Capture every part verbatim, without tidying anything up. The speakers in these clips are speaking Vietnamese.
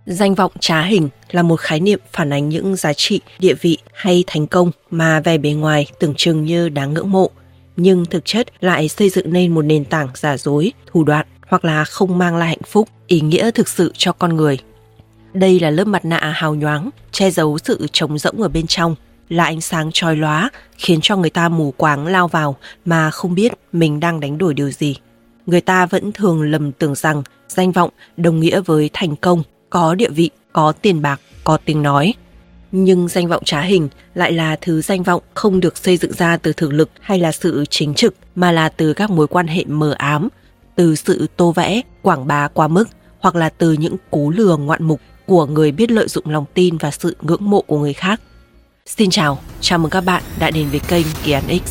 Danh vọng trá hình là một khái niệm phản ánh những giá trị, địa vị hay thành công mà vẻ bề ngoài tưởng chừng như đáng ngưỡng mộ, nhưng thực chất lại xây dựng nên một nền tảng giả dối, thủ đoạn hoặc là không mang lại hạnh phúc, ý nghĩa thực sự cho con người. Đây là lớp mặt nạ hào nhoáng, che giấu sự trống rỗng ở bên trong, là ánh sáng chói lóa, khiến cho người ta mù quáng lao vào mà không biết mình đang đánh đổi điều gì. Người ta vẫn thường lầm tưởng rằng danh vọng đồng nghĩa với thành công, có địa vị, có tiền bạc, có tiếng nói. Nhưng danh vọng trá hình lại là thứ danh vọng không được xây dựng ra từ thực lực hay là sự chính trực, mà là từ các mối quan hệ mờ ám, từ sự tô vẽ, quảng bá quá mức, hoặc là từ những cú lừa ngoạn mục của người biết lợi dụng lòng tin và sự ngưỡng mộ của người khác. Xin chào, chào mừng các bạn đã đến với kênh Kỳ Án X.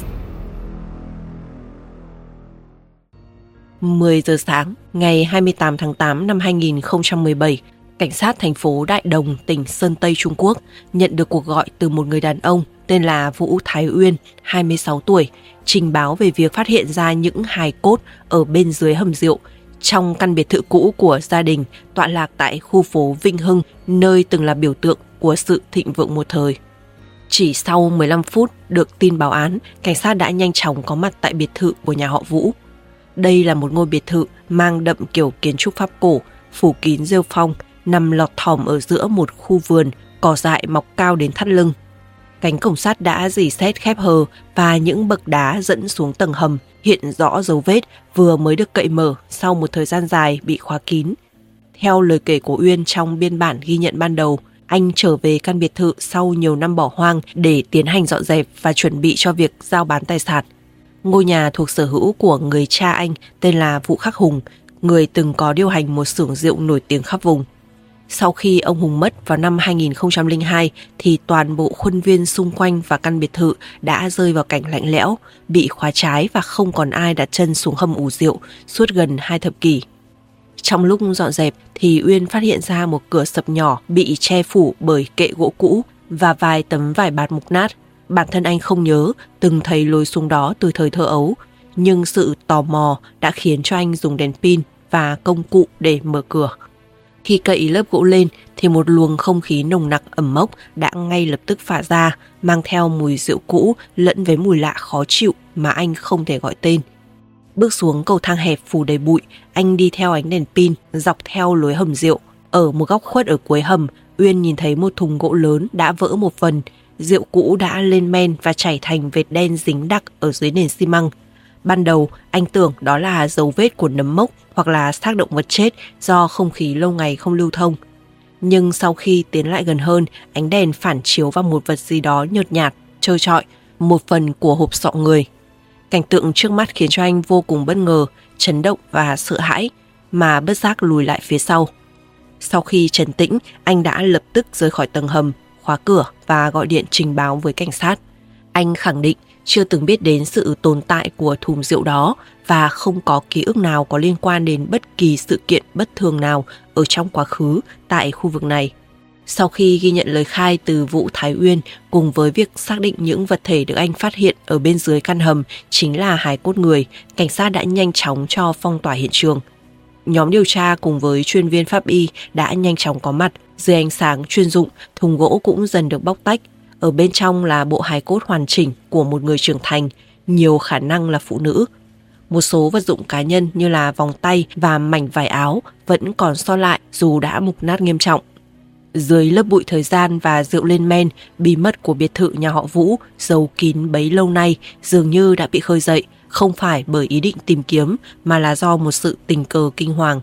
mười giờ sáng, ngày hai mươi tám tháng tám năm hai nghìn không trăm mười bảy, cảnh sát thành phố Đại Đồng, tỉnh Sơn Tây, Trung Quốc nhận được cuộc gọi từ một người đàn ông tên là Vũ Thái Uyên, hai mươi sáu tuổi, trình báo về việc phát hiện ra những hài cốt ở bên dưới hầm rượu trong căn biệt thự cũ của gia đình tọa lạc tại khu phố Vinh Hưng, nơi từng là biểu tượng của sự thịnh vượng một thời. Chỉ sau mười lăm phút được tin báo án, cảnh sát đã nhanh chóng có mặt tại biệt thự của nhà họ Vũ. Đây là một ngôi biệt thự mang đậm kiểu kiến trúc Pháp cổ, phủ kín rêu phong, nằm lọt thỏm ở giữa một khu vườn, cỏ dại mọc cao đến thắt lưng. Cánh cổng sắt đã rỉ sét khép hờ và những bậc đá dẫn xuống tầng hầm hiện rõ dấu vết vừa mới được cậy mở sau một thời gian dài bị khóa kín. Theo lời kể của Uyên trong biên bản ghi nhận ban đầu, anh trở về căn biệt thự sau nhiều năm bỏ hoang để tiến hành dọn dẹp và chuẩn bị cho việc giao bán tài sản. Ngôi nhà thuộc sở hữu của người cha anh tên là Vũ Khắc Hùng, người từng có điều hành một xưởng rượu nổi tiếng khắp vùng. Sau khi ông Hùng mất vào năm hai nghìn không trăm lẻ hai thì toàn bộ khuôn viên xung quanh và căn biệt thự đã rơi vào cảnh lạnh lẽo, bị khóa trái và không còn ai đặt chân xuống hầm ủ rượu suốt gần hai thập kỷ. Trong lúc dọn dẹp thì Uyên phát hiện ra một cửa sập nhỏ bị che phủ bởi kệ gỗ cũ và vài tấm vải bạt mục nát. Bản thân anh không nhớ từng thấy lối xuống đó từ thời thơ ấu, nhưng sự tò mò đã khiến cho anh dùng đèn pin và công cụ để mở cửa. Khi cậy lớp gỗ lên thì một luồng không khí nồng nặc ẩm mốc đã ngay lập tức phả ra, mang theo mùi rượu cũ lẫn với mùi lạ khó chịu mà anh không thể gọi tên. Bước xuống cầu thang hẹp phủ đầy bụi, anh đi theo ánh đèn pin dọc theo lối hầm rượu. Ở một góc khuất ở cuối hầm, Uyên nhìn thấy một thùng gỗ lớn đã vỡ một phần. Rượu cũ đã lên men và chảy thành vệt đen dính đặc ở dưới nền xi măng. Ban đầu, anh tưởng đó là dấu vết của nấm mốc hoặc là xác động vật chết do không khí lâu ngày không lưu thông. Nhưng sau khi tiến lại gần hơn, ánh đèn phản chiếu vào một vật gì đó nhợt nhạt, trơ trọi, một phần của hộp sọ người. Cảnh tượng trước mắt khiến cho anh vô cùng bất ngờ, chấn động và sợ hãi, mà bất giác lùi lại phía sau. Sau khi trấn tĩnh, anh đã lập tức rời khỏi tầng hầm, khóa cửa và gọi điện trình báo với cảnh sát. Anh khẳng định chưa từng biết đến sự tồn tại của thùng rượu đó và không có ký ức nào có liên quan đến bất kỳ sự kiện bất thường nào ở trong quá khứ tại khu vực này. Sau khi ghi nhận lời khai từ Vũ Thái Uyên cùng với việc xác định những vật thể được anh phát hiện ở bên dưới căn hầm chính là hài cốt người, cảnh sát đã nhanh chóng cho phong tỏa hiện trường. Nhóm điều tra cùng với chuyên viên pháp y đã nhanh chóng có mặt. Dưới ánh sáng chuyên dụng, thùng gỗ cũng dần được bóc tách. Ở bên trong là bộ hài cốt hoàn chỉnh của một người trưởng thành, nhiều khả năng là phụ nữ. Một số vật dụng cá nhân như là vòng tay và mảnh vải áo vẫn còn sót lại dù đã mục nát nghiêm trọng. Dưới lớp bụi thời gian và rượu lên men, bí mật của biệt thự nhà họ Vũ giấu kín bấy lâu nay dường như đã bị khơi dậy, không phải bởi ý định tìm kiếm mà là do một sự tình cờ kinh hoàng.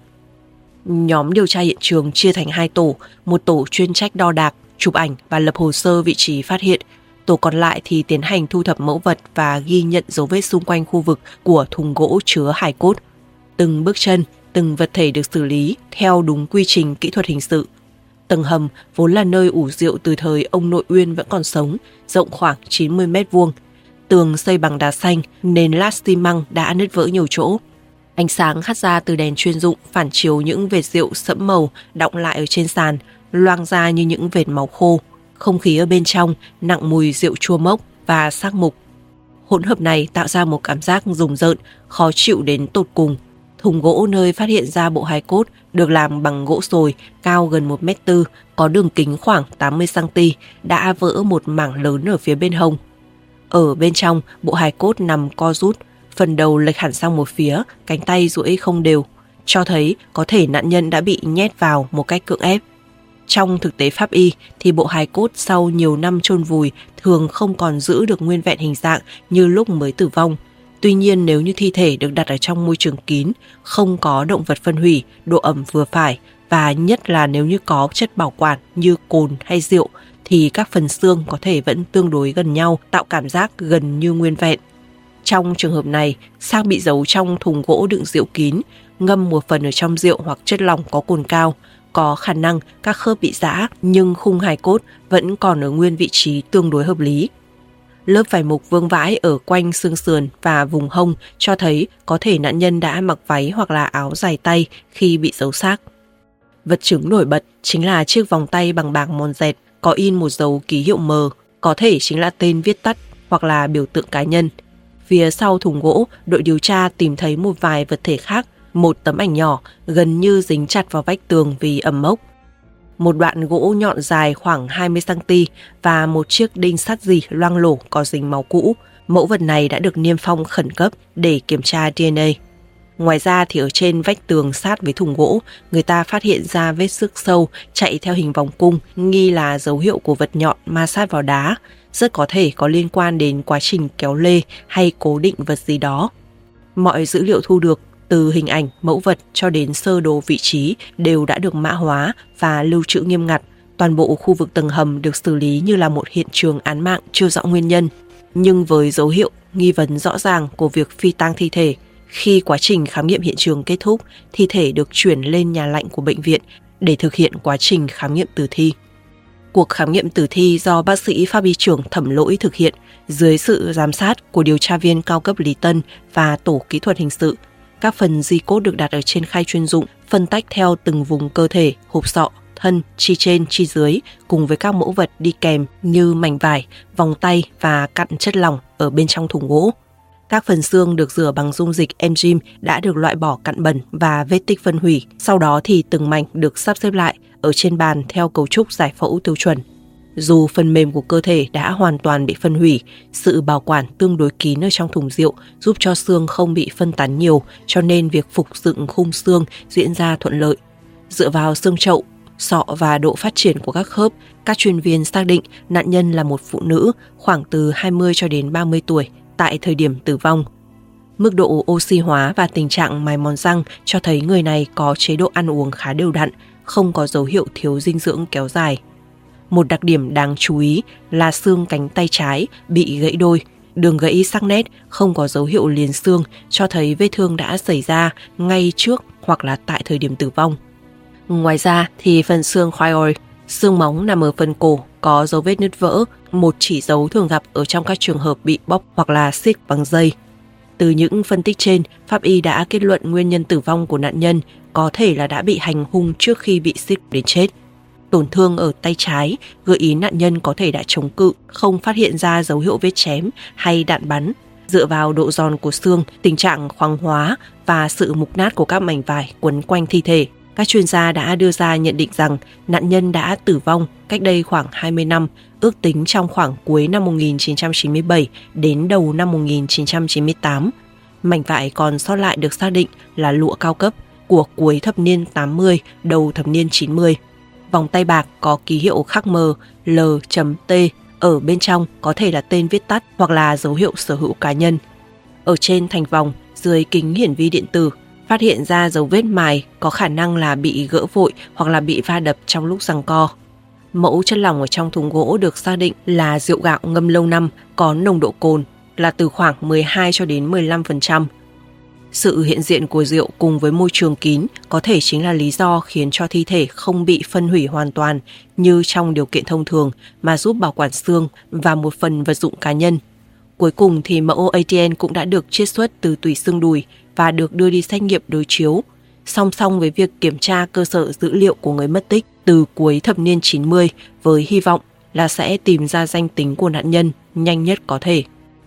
Nhóm điều tra hiện trường chia thành hai tổ, một tổ chuyên trách đo đạc, chụp ảnh và lập hồ sơ vị trí phát hiện. Tổ còn lại thì tiến hành thu thập mẫu vật và ghi nhận dấu vết xung quanh khu vực của thùng gỗ chứa hài cốt. Từng bước chân, từng vật thể được xử lý theo đúng quy trình kỹ thuật hình sự. Tầng hầm vốn là nơi ủ rượu từ thời ông nội Uyên vẫn còn sống, rộng khoảng chín mươi mét vuông. Tường xây bằng đá xanh, nền lát xi măng đã nứt vỡ nhiều chỗ. Ánh sáng hắt ra từ đèn chuyên dụng phản chiếu những vệt rượu sẫm màu đọng lại ở trên sàn, loang ra như những vệt máu khô. Không khí ở bên trong nặng mùi rượu chua mốc và xác mục. Hỗn hợp này tạo ra một cảm giác rùng rợn, khó chịu đến tột cùng. Thùng gỗ nơi phát hiện ra bộ hài cốt được làm bằng gỗ sồi cao gần một mét tư, có đường kính khoảng tám mươi xăng-ti-mét, đã vỡ một mảng lớn ở phía bên hông. Ở bên trong, bộ hài cốt nằm co rút, phần đầu lệch hẳn sang một phía, cánh tay duỗi không đều, cho thấy có thể nạn nhân đã bị nhét vào một cách cưỡng ép. Trong thực tế pháp y thì bộ hài cốt sau nhiều năm chôn vùi thường không còn giữ được nguyên vẹn hình dạng như lúc mới tử vong. Tuy nhiên, nếu như thi thể được đặt ở trong môi trường kín, không có động vật phân hủy, độ ẩm vừa phải, và nhất là nếu như có chất bảo quản như cồn hay rượu, thì các phần xương có thể vẫn tương đối gần nhau, tạo cảm giác gần như nguyên vẹn. Trong trường hợp này, xác bị giấu trong thùng gỗ đựng rượu kín, ngâm một phần ở trong rượu hoặc chất lỏng có cồn cao, có khả năng các khớp bị rã nhưng khung hài cốt vẫn còn ở nguyên vị trí tương đối hợp lý. Lớp vải mục vương vãi ở quanh xương sườn và vùng hông cho thấy có thể nạn nhân đã mặc váy hoặc là áo dài tay khi bị giấu xác. Vật chứng nổi bật chính là chiếc vòng tay bằng bạc mòn dẹt có in một dấu ký hiệu M, có thể chính là tên viết tắt hoặc là biểu tượng cá nhân. Phía sau thùng gỗ, đội điều tra tìm thấy một vài vật thể khác, một tấm ảnh nhỏ gần như dính chặt vào vách tường vì ẩm mốc, một đoạn gỗ nhọn dài khoảng hai mươi xăng-ti-mét và một chiếc đinh sắt dì loang lổ có dính máu cũ. Mẫu vật này đã được niêm phong khẩn cấp để kiểm tra đê en a. Ngoài ra thì ở trên vách tường sát với thùng gỗ, người ta phát hiện ra vết xước sâu chạy theo hình vòng cung, nghi là dấu hiệu của vật nhọn ma sát vào đá, rất có thể có liên quan đến quá trình kéo lê hay cố định vật gì đó. Mọi dữ liệu thu được, từ hình ảnh, mẫu vật cho đến sơ đồ vị trí đều đã được mã hóa và lưu trữ nghiêm ngặt. Toàn bộ khu vực tầng hầm được xử lý như là một hiện trường án mạng chưa rõ nguyên nhân, nhưng với dấu hiệu nghi vấn rõ ràng của việc phi tang thi thể. Khi quá trình khám nghiệm hiện trường kết thúc, thi thể được chuyển lên nhà lạnh của bệnh viện để thực hiện quá trình khám nghiệm tử thi. Cuộc khám nghiệm tử thi do bác sĩ pháp y trưởng Thẩm Lỗi thực hiện dưới sự giám sát của điều tra viên cao cấp Lý Tân và tổ kỹ thuật hình sự. Các phần di cốt được đặt ở trên khay chuyên dụng, phân tách theo từng vùng cơ thể, hộp sọ, thân, chi trên, chi dưới, cùng với các mẫu vật đi kèm như mảnh vải, vòng tay và cặn chất lỏng ở bên trong thùng gỗ. Các phần xương được rửa bằng dung dịch enzyme đã được loại bỏ cặn bẩn và vết tích phân hủy. Sau đó thì từng mảnh được sắp xếp lại ở trên bàn theo cấu trúc giải phẫu tiêu chuẩn. Dù phần mềm của cơ thể đã hoàn toàn bị phân hủy, sự bảo quản tương đối kín ở trong thùng rượu giúp cho xương không bị phân tán nhiều, cho nên việc phục dựng khung xương diễn ra thuận lợi. Dựa vào xương chậu, sọ và độ phát triển của các khớp, các chuyên viên xác định nạn nhân là một phụ nữ khoảng từ hai mươi cho đến ba mươi tuổi tại thời điểm tử vong. Mức độ oxy hóa và tình trạng mài mòn răng cho thấy người này có chế độ ăn uống khá đều đặn, không có dấu hiệu thiếu dinh dưỡng kéo dài. Một đặc điểm đáng chú ý là xương cánh tay trái bị gãy đôi, đường gãy sắc nét, không có dấu hiệu liền xương, cho thấy vết thương đã xảy ra ngay trước hoặc là tại thời điểm tử vong. Ngoài ra thì phần xương khoioid, xương móng nằm ở phần cổ có dấu vết nứt vỡ, một chỉ dấu thường gặp ở trong các trường hợp bị bóp hoặc là siết bằng dây. Từ những phân tích trên, pháp y đã kết luận nguyên nhân tử vong của nạn nhân có thể là đã bị hành hung trước khi bị siết đến chết. Tổn thương ở tay trái gợi ý nạn nhân có thể đã chống cự, không phát hiện ra dấu hiệu vết chém hay đạn bắn. Dựa vào độ giòn của xương, tình trạng khoáng hóa và sự mục nát của các mảnh vải quấn quanh thi thể, các chuyên gia đã đưa ra nhận định rằng nạn nhân đã tử vong cách đây khoảng hai mươi năm, ước tính trong khoảng cuối năm một nghìn chín trăm chín mươi bảy đến đầu năm một nghìn chín trăm chín mươi tám. Mảnh vải còn sót lại được xác định là lụa cao cấp của cuối thập niên tám mươi, đầu thập niên chín mươi. Vòng tay bạc có ký hiệu khắc mờ L T ở bên trong, có thể là tên viết tắt hoặc là dấu hiệu sở hữu cá nhân. Ở trên thành vòng, dưới kính hiển vi điện tử, phát hiện ra dấu vết mài có khả năng là bị gỡ vội hoặc là bị va đập trong lúc giằng co. Mẫu chất lỏng ở trong thùng gỗ được xác định là rượu gạo ngâm lâu năm, có nồng độ cồn là từ khoảng mười hai cho đến mười lăm phần trăm. Sự hiện diện của rượu cùng với môi trường kín có thể chính là lý do khiến cho thi thể không bị phân hủy hoàn toàn như trong điều kiện thông thường, mà giúp bảo quản xương và một phần vật dụng cá nhân. Cuối cùng thì mẫu a tê en cũng đã được chiết xuất từ tủy xương đùi và được đưa đi xét nghiệm đối chiếu, song song với việc kiểm tra cơ sở dữ liệu của người mất tích từ cuối thập niên chín mươi, với hy vọng là sẽ tìm ra danh tính của nạn nhân nhanh nhất có thể.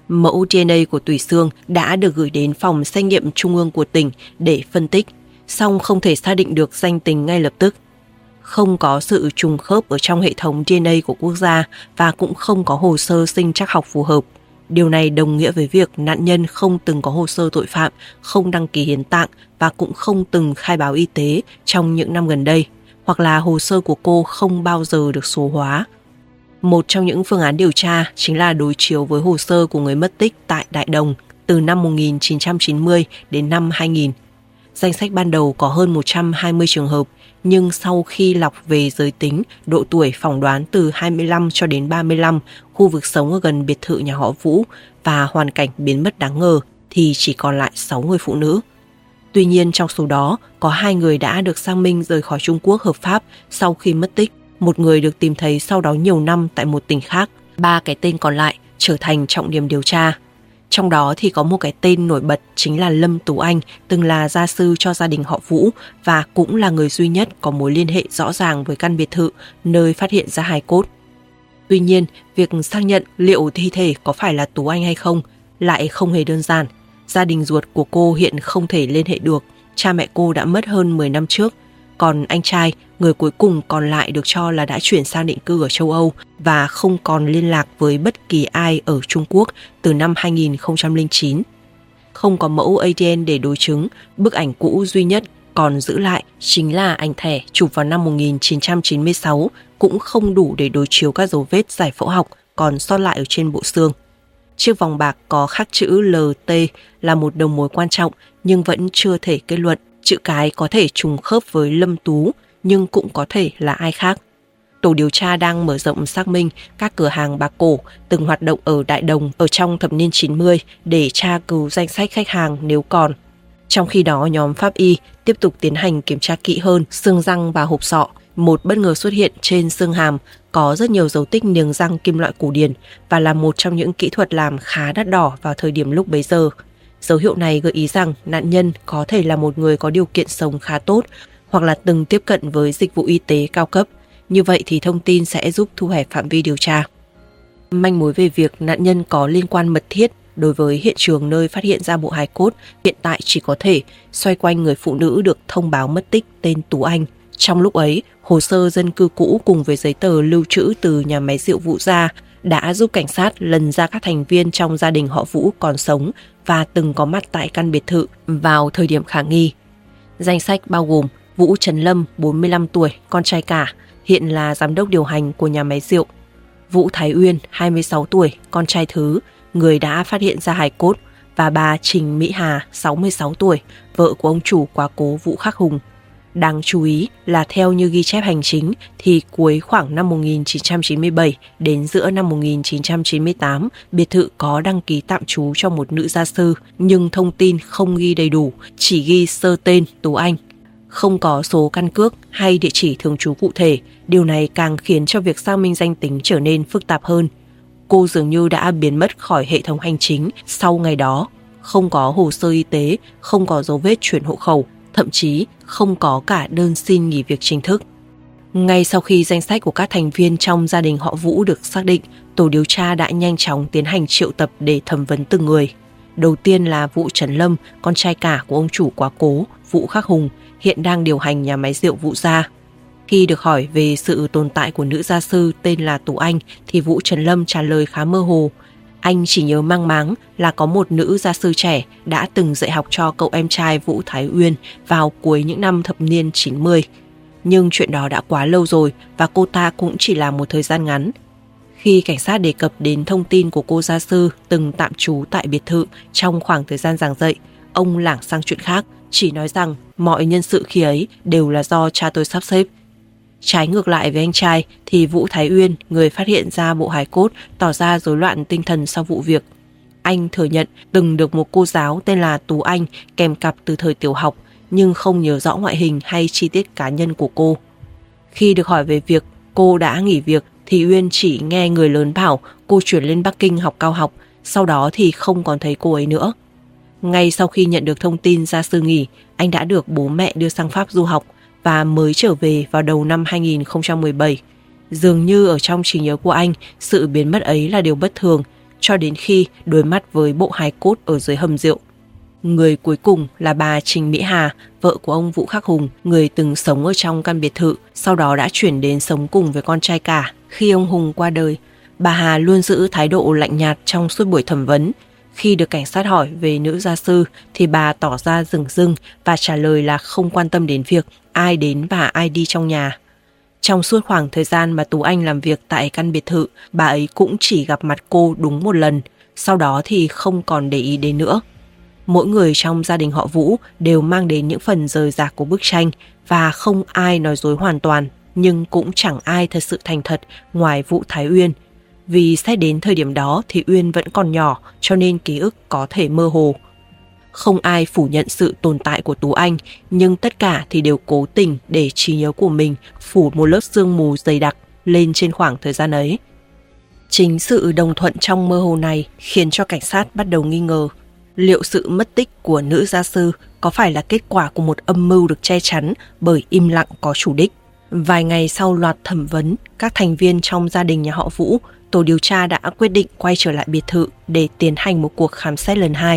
Mẫu đê en a của tủy xương đã được gửi đến phòng xét nghiệm trung ương của tỉnh để phân tích, song không thể xác định được danh tính ngay lập tức. Không có sự trùng khớp ở trong hệ thống đê en a của quốc gia và cũng không có hồ sơ sinh trắc học phù hợp. Điều này đồng nghĩa với việc nạn nhân không từng có hồ sơ tội phạm, không đăng ký hiến tạng và cũng không từng khai báo y tế trong những năm gần đây, hoặc là hồ sơ của cô không bao giờ được số hóa. Một trong những phương án điều tra chính là đối chiếu với hồ sơ của người mất tích tại Đại Đồng từ năm một nghìn chín trăm chín mươi đến năm hai nghìn. Danh sách ban đầu có hơn một trăm hai mươi trường hợp, nhưng sau khi lọc về giới tính, độ tuổi phỏng đoán từ hai mươi lăm cho đến ba mươi lăm, khu vực sống ở gần biệt thự nhà họ Vũ và hoàn cảnh biến mất đáng ngờ thì chỉ còn lại sáu người phụ nữ. Tuy nhiên trong số đó, có hai người đã được xác minh rời khỏi Trung Quốc hợp pháp sau khi mất tích, một người được tìm thấy sau đó nhiều năm tại một tỉnh khác. Ba cái tên còn lại trở thành trọng điểm điều tra. Trong đó thì có một cái tên nổi bật chính là Lâm Tú Anh, từng là gia sư cho gia đình họ Vũ và cũng là người duy nhất có mối liên hệ rõ ràng với căn biệt thự nơi phát hiện ra hài cốt. Tuy nhiên, việc xác nhận liệu thi thể có phải là Tú Anh hay không lại không hề đơn giản. Gia đình ruột của cô hiện không thể liên hệ được, cha mẹ cô đã mất hơn mười năm trước. Còn anh trai, người cuối cùng còn lại được cho là đã chuyển sang định cư ở châu Âu và không còn liên lạc với bất kỳ ai ở Trung Quốc từ năm hai nghìn không trăm lẻ chín. Không có mẫu a đê en để đối chứng, bức ảnh cũ duy nhất còn giữ lại chính là ảnh thẻ chụp vào năm một nghìn chín trăm chín mươi sáu, cũng không đủ để đối chiếu các dấu vết giải phẫu học còn sót lại ở trên bộ xương. Chiếc vòng bạc có khắc chữ lờ tê là một đầu mối quan trọng nhưng vẫn chưa thể kết luận. Chữ cái có thể trùng khớp với Lâm Tú nhưng cũng có thể là ai khác. Tổ điều tra đang mở rộng xác minh các cửa hàng bạc cổ từng hoạt động ở Đại Đồng ở trong thập niên chín mươi để tra cứu danh sách khách hàng nếu còn. Trong khi đó, nhóm pháp y tiếp tục tiến hành kiểm tra kỹ hơn xương răng và hộp sọ. Một bất ngờ xuất hiện trên xương hàm có rất nhiều dấu tích niềng răng kim loại cổ điển và là một trong những kỹ thuật làm khá đắt đỏ vào thời điểm lúc bấy giờ. Dấu hiệu này gợi ý rằng nạn nhân có thể là một người có điều kiện sống khá tốt hoặc là từng tiếp cận với dịch vụ y tế cao cấp. Như vậy thì thông tin sẽ giúp thu hẹp phạm vi điều tra. Manh mối về việc nạn nhân có liên quan mật thiết đối với hiện trường nơi phát hiện ra bộ hài cốt hiện tại chỉ có thể xoay quanh người phụ nữ được thông báo mất tích tên Tú Anh. Trong lúc ấy, hồ sơ dân cư cũ cùng với giấy tờ lưu trữ từ nhà máy rượu Vũ Gia đã giúp cảnh sát lần ra các thành viên trong gia đình họ Vũ còn sống và từng có mặt tại căn biệt thự vào thời điểm khả nghi. Danh sách bao gồm Vũ Trấn Lâm, bốn mươi lăm tuổi, con trai cả, hiện là giám đốc điều hành của nhà máy rượu. Vũ Thái Uyên, hai mươi sáu tuổi, con trai thứ, người đã phát hiện ra hài cốt, và bà Trình Mỹ Hà, sáu mươi sáu tuổi, vợ của ông chủ quá cố Vũ Khắc Hùng. Đáng chú ý là theo như ghi chép hành chính thì cuối khoảng năm một nghìn chín trăm chín mươi bảy đến giữa năm một nghìn chín trăm chín mươi tám, biệt thự có đăng ký tạm trú cho một nữ gia sư, nhưng thông tin không ghi đầy đủ, chỉ ghi sơ tên Tú Anh. Không có số căn cước hay địa chỉ thường trú cụ thể, điều này càng khiến cho việc xác minh danh tính trở nên phức tạp hơn. Cô dường như đã biến mất khỏi hệ thống hành chính sau ngày đó, không có hồ sơ y tế, không có dấu vết chuyển hộ khẩu, thậm chí không có cả đơn xin nghỉ việc chính thức. Ngay sau khi danh sách của các thành viên trong gia đình họ Vũ được xác định, tổ điều tra đã nhanh chóng tiến hành triệu tập để thẩm vấn từng người. Đầu tiên là Vũ Trấn Lâm, con trai cả của ông chủ quá cố, Vũ Khắc Hùng, hiện đang điều hành nhà máy rượu Vũ Gia. Khi được hỏi về sự tồn tại của nữ gia sư tên là Tú Anh thì Vũ Trấn Lâm trả lời khá mơ hồ. Anh chỉ nhớ mang máng là có một nữ gia sư trẻ đã từng dạy học cho cậu em trai Vũ Thái Uyên vào cuối những năm thập niên chín mươi. Nhưng chuyện đó đã quá lâu rồi và cô ta cũng chỉ là một thời gian ngắn. Khi cảnh sát đề cập đến thông tin của cô gia sư từng tạm trú tại biệt thự trong khoảng thời gian giảng dạy, ông lảng sang chuyện khác, chỉ nói rằng mọi nhân sự khi ấy đều là do cha tôi sắp xếp. Trái ngược lại với anh trai thì Vũ Thái Uyên, người phát hiện ra bộ hài cốt, tỏ ra rối loạn tinh thần sau vụ việc. Anh thừa nhận từng được một cô giáo tên là Tú Anh kèm cặp từ thời tiểu học, nhưng không nhớ rõ ngoại hình hay chi tiết cá nhân của cô. Khi được hỏi về việc cô đã nghỉ việc thì Uyên chỉ nghe người lớn bảo cô chuyển lên Bắc Kinh học cao học, sau đó thì không còn thấy cô ấy nữa. Ngay sau khi nhận được thông tin gia sư nghỉ, anh đã được bố mẹ đưa sang Pháp du học và mới trở về vào đầu năm hai nghìn không trăm mười bảy. Dường như ở trong trí nhớ của anh, sự biến mất ấy là điều bất thường, cho đến khi đối mặt với bộ hài cốt ở dưới hầm rượu. Người cuối cùng là bà Trình Mỹ Hà, vợ của ông Vũ Khắc Hùng, người từng sống ở trong căn biệt thự, sau đó đã chuyển đến sống cùng với con trai cả. Khi ông Hùng qua đời, bà Hà luôn giữ thái độ lạnh nhạt trong suốt buổi thẩm vấn. Khi được cảnh sát hỏi về nữ gia sư thì bà tỏ ra dửng dưng và trả lời là không quan tâm đến việc ai đến và ai đi trong nhà. Trong suốt khoảng thời gian mà Tú Anh làm việc tại căn biệt thự, bà ấy cũng chỉ gặp mặt cô đúng một lần, sau đó thì không còn để ý đến nữa. Mỗi người trong gia đình họ Vũ đều mang đến những phần rời rạc của bức tranh và không ai nói dối hoàn toàn, nhưng cũng chẳng ai thật sự thành thật ngoài Vũ Thái Uyên. Vì xét đến thời điểm đó thì Uyên vẫn còn nhỏ cho nên ký ức có thể mơ hồ. Không ai phủ nhận sự tồn tại của Tú Anh, nhưng tất cả thì đều cố tình để trí nhớ của mình phủ một lớp sương mù dày đặc lên trên khoảng thời gian ấy. Chính sự đồng thuận trong mơ hồ này khiến cho cảnh sát bắt đầu nghi ngờ liệu sự mất tích của nữ gia sư có phải là kết quả của một âm mưu được che chắn bởi im lặng có chủ đích. Vài ngày sau loạt thẩm vấn các thành viên trong gia đình nhà họ Vũ, tổ điều tra đã quyết định quay trở lại biệt thự để tiến hành một cuộc khám xét lần hai.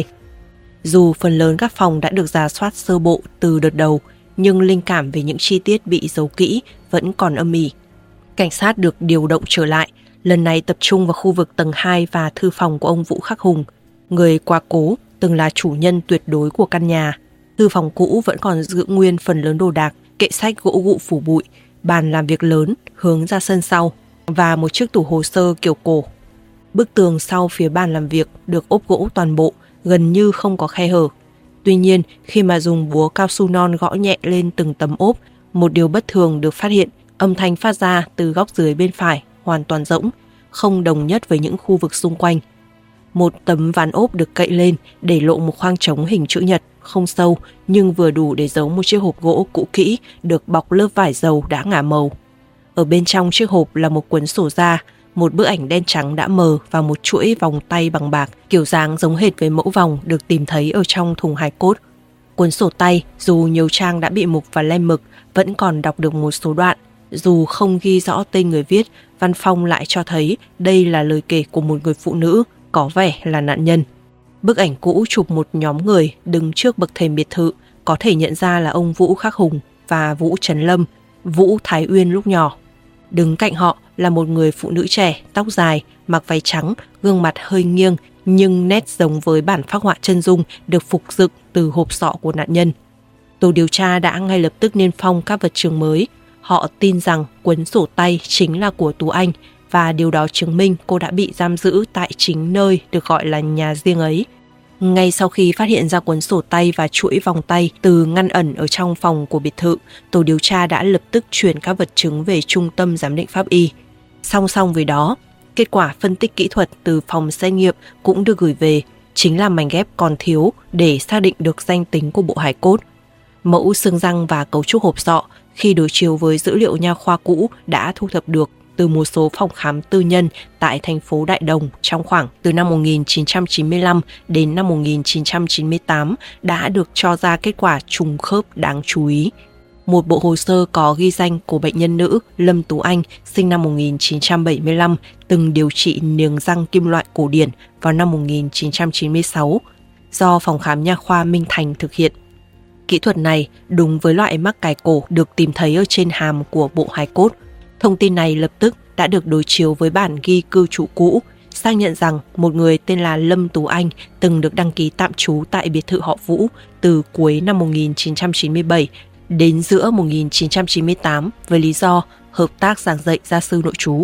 Dù phần lớn các phòng đã được rà soát sơ bộ từ đợt đầu, nhưng linh cảm về những chi tiết bị giấu kỹ vẫn còn âm ỉ. Cảnh sát được điều động trở lại, lần này tập trung vào khu vực tầng hai và thư phòng của ông Vũ Khắc Hùng, người quá cố từng là chủ nhân tuyệt đối của căn nhà. Thư phòng cũ vẫn còn giữ nguyên phần lớn đồ đạc, kệ sách gỗ gụ phủ bụi, bàn làm việc lớn hướng ra sân sau và một chiếc tủ hồ sơ kiểu cổ. Bức tường sau phía bàn làm việc được ốp gỗ toàn bộ, gần như không có khe hở. Tuy nhiên, khi mà dùng búa cao su non gõ nhẹ lên từng tấm ốp, một điều bất thường được phát hiện, âm thanh phát ra từ góc dưới bên phải hoàn toàn rỗng, không đồng nhất với những khu vực xung quanh. Một tấm ván ốp được cậy lên để lộ một khoang trống hình chữ nhật, không sâu nhưng vừa đủ để giấu một chiếc hộp gỗ cũ kỹ được bọc lớp vải dầu đã ngả màu. Ở bên trong chiếc hộp là một cuốn sổ da, một bức ảnh đen trắng đã mờ và một chuỗi vòng tay bằng bạc, kiểu dáng giống hệt với mẫu vòng được tìm thấy ở trong thùng hài cốt. Cuốn sổ tay, dù nhiều trang đã bị mục và lem mực, vẫn còn đọc được một số đoạn. Dù không ghi rõ tên người viết, văn phong lại cho thấy đây là lời kể của một người phụ nữ, có vẻ là nạn nhân. Bức ảnh cũ chụp một nhóm người đứng trước bậc thềm biệt thự, có thể nhận ra là ông Vũ Khắc Hùng và Vũ Trấn Lâm, Vũ Thái Uyên lúc nhỏ. Đứng cạnh họ là một người phụ nữ trẻ, tóc dài, mặc váy trắng, gương mặt hơi nghiêng nhưng nét giống với bản phác họa chân dung được phục dựng từ hộp sọ của nạn nhân. Tổ điều tra đã ngay lập tức niêm phong các vật chứng mới. Họ tin rằng cuốn sổ tay chính là của Tú Anh và điều đó chứng minh cô đã bị giam giữ tại chính nơi được gọi là nhà riêng ấy. Ngay sau khi phát hiện ra cuốn sổ tay và chuỗi vòng tay từ ngăn ẩn ở trong phòng của biệt thự, tổ điều tra đã lập tức chuyển các vật chứng về trung tâm giám định pháp y. Song song với đó, kết quả phân tích kỹ thuật từ phòng xét nghiệm cũng được gửi về, chính là mảnh ghép còn thiếu để xác định được danh tính của bộ hài cốt. Mẫu xương răng và cấu trúc hộp sọ khi đối chiếu với dữ liệu nha khoa cũ đã thu thập được từ một số phòng khám tư nhân tại thành phố Đại Đồng trong khoảng từ năm một nghìn chín trăm chín mươi lăm đến năm một nghìn chín trăm chín mươi tám đã được cho ra kết quả trùng khớp đáng chú ý. Một bộ hồ sơ có ghi danh của bệnh nhân nữ Lâm Tú Anh sinh năm một nghìn chín trăm bảy mươi lăm từng điều trị niềng răng kim loại cổ điển vào năm một nghìn chín trăm chín mươi sáu do phòng khám nha khoa Minh Thành thực hiện. Kỹ thuật này đúng với loại mắc cài cổ được tìm thấy ở trên hàm của bộ hài cốt. Thông tin này lập tức đã được đối chiếu với bản ghi cư trú cũ, xác nhận rằng một người tên là Lâm Tú Anh từng được đăng ký tạm trú tại biệt thự họ Vũ từ cuối năm một nghìn chín trăm chín mươi bảy đến giữa một nghìn chín trăm chín mươi tám với lý do hợp tác giảng dạy gia sư nội trú.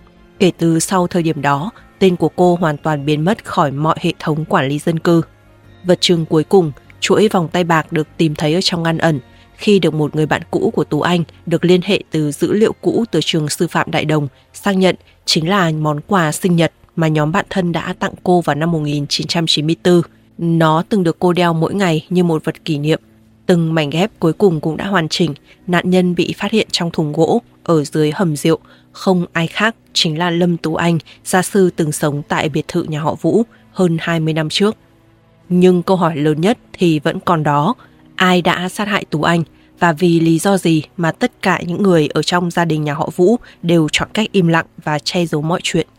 Kể từ sau thời điểm đó, tên của cô hoàn toàn biến mất khỏi mọi hệ thống quản lý dân cư. Vật chứng cuối cùng, chuỗi vòng tay bạc được tìm thấy ở trong ngăn ẩn khi được một người bạn cũ của Tú Anh được liên hệ từ dữ liệu cũ từ trường sư phạm Đại Đồng xác nhận chính là món quà sinh nhật mà nhóm bạn thân đã tặng cô vào năm một nghìn chín trăm chín mươi tư. Nó từng được cô đeo mỗi ngày như một vật kỷ niệm. Từng mảnh ghép cuối cùng cũng đã hoàn chỉnh. Nạn nhân bị phát hiện trong thùng gỗ ở dưới hầm rượu, không ai khác chính là Lâm Tú Anh, gia sư từng sống tại biệt thự nhà họ Vũ hơn hai mươi năm trước. Nhưng câu hỏi lớn nhất thì vẫn còn đó, ai đã sát hại Tú Anh và vì lý do gì mà tất cả những người ở trong gia đình nhà họ Vũ đều chọn cách im lặng và che giấu mọi chuyện.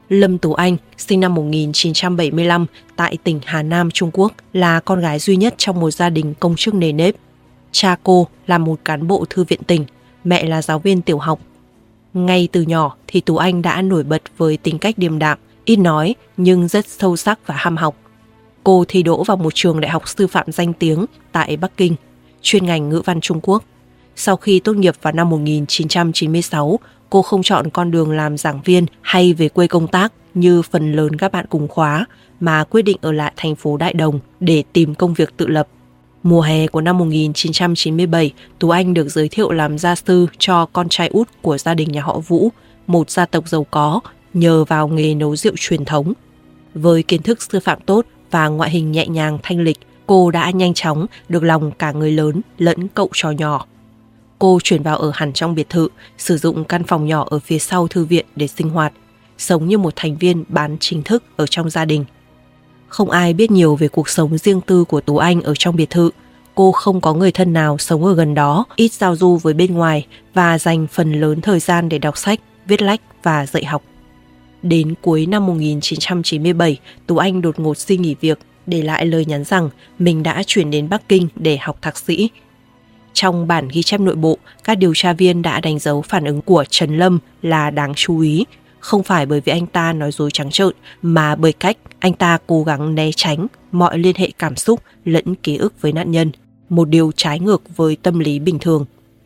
Lâm Tú Anh, sinh năm một nghìn chín trăm bảy mươi lăm tại tỉnh Hà Nam, Trung Quốc, là con gái duy nhất trong một gia đình công chức nề nếp. Cha cô là một cán bộ thư viện tỉnh, mẹ là giáo viên tiểu học. Ngay từ nhỏ thì Tú Anh đã nổi bật với tính cách điềm đạm, ít nói nhưng rất sâu sắc và ham học. Cô thi đỗ vào một trường đại học sư phạm danh tiếng tại Bắc Kinh, chuyên ngành ngữ văn Trung Quốc. Sau khi tốt nghiệp vào năm một nghìn chín trăm chín mươi sáu, cô không chọn con đường làm giảng viên hay về quê công tác như phần lớn các bạn cùng khóa, mà quyết định ở lại thành phố Đại Đồng để tìm công việc tự lập. Mùa hè của năm một nghìn chín trăm chín mươi bảy, Tú Anh được giới thiệu làm gia sư cho con trai út của gia đình nhà họ Vũ, một gia tộc giàu có, nhờ vào nghề nấu rượu truyền thống. Với kiến thức sư phạm tốt và ngoại hình nhẹ nhàng thanh lịch, cô đã nhanh chóng được lòng cả người lớn lẫn cậu trò nhỏ. Cô chuyển vào ở hẳn trong biệt thự, sử dụng căn phòng nhỏ ở phía sau thư viện để sinh hoạt, sống như một thành viên bán chính thức ở trong gia đình. Không ai biết nhiều về cuộc sống riêng tư của Tú Anh ở trong biệt thự. Cô không có người thân nào sống ở gần đó, ít giao du với bên ngoài và dành phần lớn thời gian để đọc sách, viết lách và dạy học. Đến cuối năm một nghìn chín trăm chín mươi bảy, Tú Anh đột ngột xin nghỉ việc, để lại lời nhắn rằng mình đã chuyển đến Bắc Kinh để học thạc sĩ. Trong bản ghi chép nội bộ, các điều tra viên đã đánh dấu phản ứng của Trần Lâm là đáng chú ý, không phải bởi vì anh ta nói dối trắng trợn, mà bởi cách anh ta cố gắng né tránh mọi liên hệ cảm xúc lẫn ký ức với nạn nhân, một điều trái ngược với tâm lý bình thường.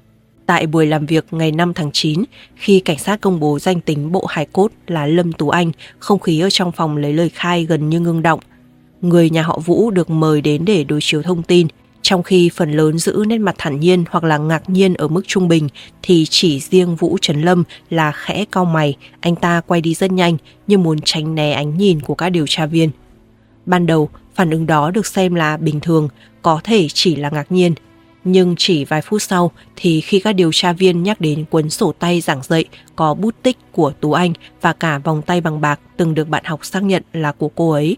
Tại buổi làm việc ngày năm tháng chín, khi cảnh sát công bố danh tính bộ hài cốt là Lâm Tú Anh, không khí ở trong phòng lấy lời khai gần như ngưng động. Người nhà họ Vũ được mời đến để đối chiếu thông tin, trong khi phần lớn giữ nét mặt thản nhiên hoặc là ngạc nhiên ở mức trung bình, thì chỉ riêng Vũ Trấn Lâm là khẽ cau mày, anh ta quay đi rất nhanh như muốn tránh né ánh nhìn của các điều tra viên. Ban đầu, phản ứng đó được xem là bình thường, có thể chỉ là ngạc nhiên. Nhưng chỉ vài phút sau thì khi các điều tra viên nhắc đến cuốn sổ tay giảng dạy có bút tích của Tú Anh và cả vòng tay bằng bạc từng được bạn học xác nhận là của cô ấy,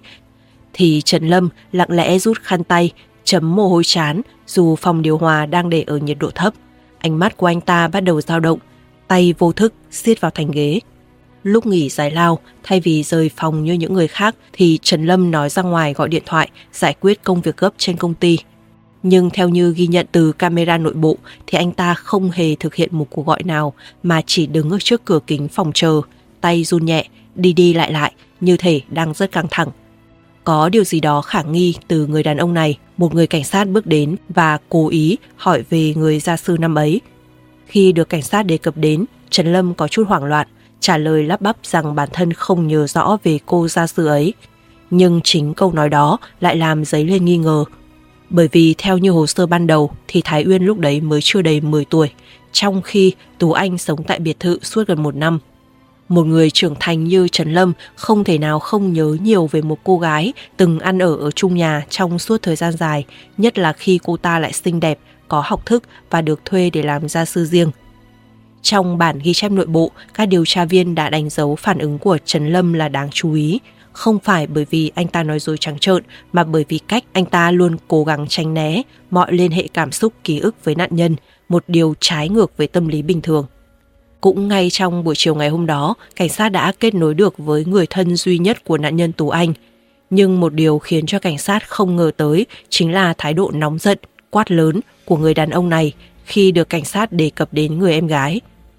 thì Trần Lâm lặng lẽ rút khăn tay, chấm mồ hôi trán dù phòng điều hòa đang để ở nhiệt độ thấp. Ánh mắt của anh ta bắt đầu dao động, tay vô thức siết vào thành ghế. Lúc nghỉ giải lao, thay vì rời phòng như những người khác thì Trần Lâm nói ra ngoài gọi điện thoại giải quyết công việc gấp trên công ty. Nhưng theo như ghi nhận từ camera nội bộ thì anh ta không hề thực hiện một cuộc gọi nào mà chỉ đứng ở trước cửa kính phòng chờ, tay run nhẹ, đi đi lại lại như thể đang rất căng thẳng. Có điều gì đó khả nghi từ người đàn ông này, một người cảnh sát bước đến và cố ý hỏi về người gia sư năm ấy. Khi được cảnh sát đề cập đến, Trần Lâm có chút hoảng loạn, trả lời lắp bắp rằng bản thân không nhớ rõ về cô gia sư ấy. Nhưng chính câu nói đó lại làm dấy lên nghi ngờ. Bởi vì theo như hồ sơ ban đầu thì Thái Uyên lúc đấy mới chưa đầy mười tuổi, trong khi Tú Anh sống tại biệt thự suốt gần một năm. Một người trưởng thành như Trần Lâm không thể nào không nhớ nhiều về một cô gái từng ăn ở ở chung nhà trong suốt thời gian dài, nhất là khi cô ta lại xinh đẹp, có học thức và được thuê để làm gia sư riêng. Trong bản ghi chép nội bộ, các điều tra viên đã đánh dấu phản ứng của Trần Lâm là đáng chú ý, không phải bởi vì anh ta nói dối trắng trợn, mà bởi vì cách anh ta luôn cố gắng tránh né mọi liên hệ cảm xúc ký ức với nạn nhân, một điều trái ngược với tâm lý bình thường. Cũng ngay trong buổi chiều ngày hôm đó, cảnh sát đã kết nối được với người thân duy nhất của nạn nhân Tú Anh. Nhưng một điều khiến cho cảnh sát không ngờ tới chính là thái độ nóng giận, quát lớn của người đàn ông này khi được cảnh sát đề cập đến người em gái.